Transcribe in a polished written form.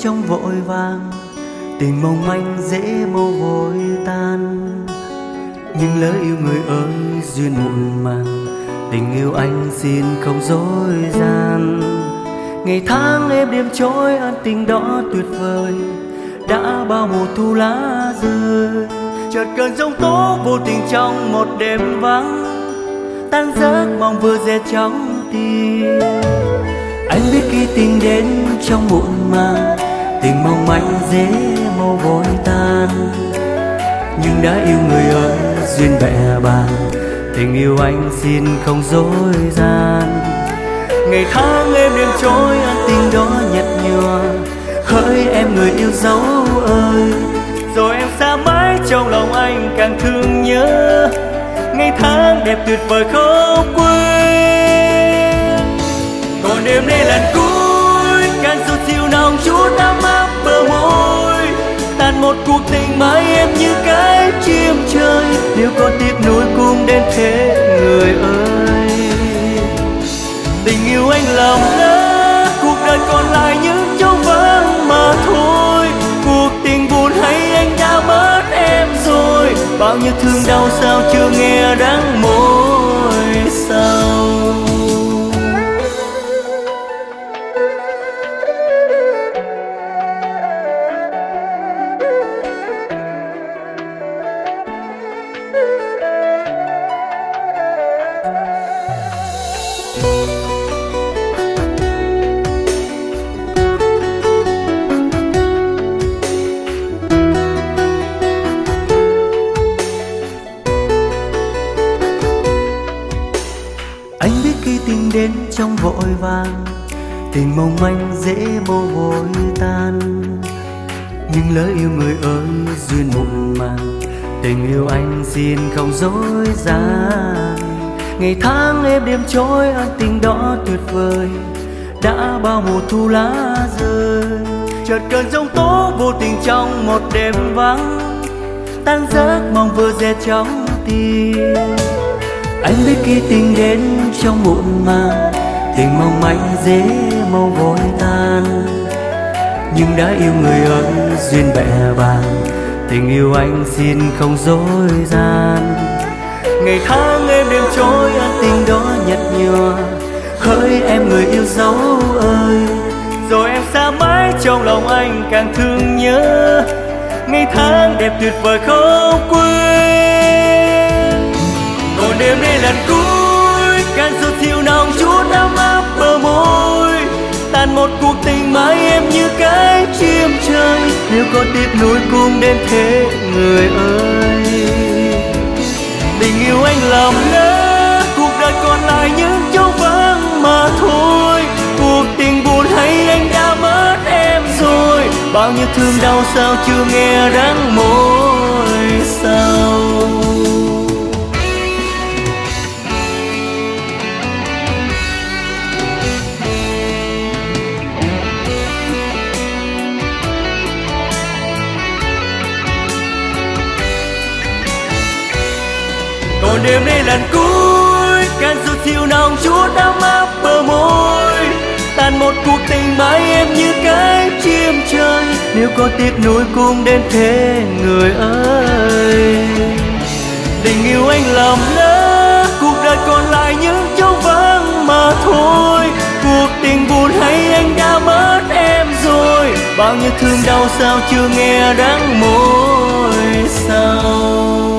trong vội vàng, tình mong manh dễ mau vội tan. Nhưng lỡ yêu người ơi duyên muộn màng, tình yêu anh xin không dối gian. Ngày tháng êm đêm trôi ân tình đó tuyệt vời, đã bao mùa thu lá rơi. Chợt cơn giông tố vô tình trong một đêm vắng, tan giấc mong vừa dè trong tim. Anh biết khi tình đến trong muộn màng, tình mong manh dễ mau vội tan. Nhưng đã yêu người ơi duyên bẹ bàng, tình yêu anh xin không dối gian. Ngày tháng êm đêm trôi ân tình đó nhạt nhòa, hỡi em người yêu dấu ơi. Rồi em xa mãi trong lòng anh càng thương nhớ, ngày tháng đẹp tuyệt vời không quên. Còn đêm nay lần cuối càng sụt siêu nồng chút ấm áp bờ môi, tàn một cuộc tình mãi em như cái chim trời. Nếu có tiếc nuối cũng đến thế người ơi. Tình yêu anh lầm lỡ, cuộc đời còn lại những trống vắng mà thôi. Cuộc tình buồn hay anh đã mất em rồi, bao nhiêu thương đau sao chưa nghe đắng môi sau. Anh biết khi tình đến trong vội vàng, tình mong manh dễ mau vội tan. Nhưng lỡ yêu người ơi duyên muộn màng, tình yêu anh xin không dối gian. Ngày tháng êm đêm trôi ân tình đó tuyệt vời, đã bao mùa thu lá rơi. Chợt cơn giông tố vô tình trong một đêm vắng, tan giấc mong vừa dè trong tim. Anh biết khi tình đến trong muộn màng, tình mong manh dễ mau vội tan. Nhưng đã yêu người ơi duyên bẹ bàng, tình yêu anh xin không dối gian. Ngày tháng êm đêm trôi ân tình đó nhạt nhòa, hỡi em người yêu dấu ơi. Rồi em xa mãi trong lòng anh càng thương nhớ, ngày tháng đẹp tuyệt vời không quên. Còn đêm nay lần cuối càng sụt siêu nồng chút ấm áp bờ môi, tàn một cuộc tình mãi em như cái chim trời. Nếu có tiếc nuối cũng đến thế người ơi. Tình yêu anh lầm lỡ, cuộc đời còn lại những trống vắng mà thôi. Cuộc tình buồn hay anh đã mất em rồi, bao nhiêu thương đau sao chưa nghe đắng môi sau. Còn đêm nay lần cuối càng sụt siêu nồng chút ấm áp bờ môi, tàn một cuộc tình mãi em như cái chim trời. Nếu có tiếc nuối cũng đến thế người ơi. Tình yêu anh lầm lỡ, cuộc đời còn lại những trống vắng mà thôi. Cuộc tình buồn hay anh đã mất em rồi, bao nhiêu thương đau sao chưa nghe đắng môi sau.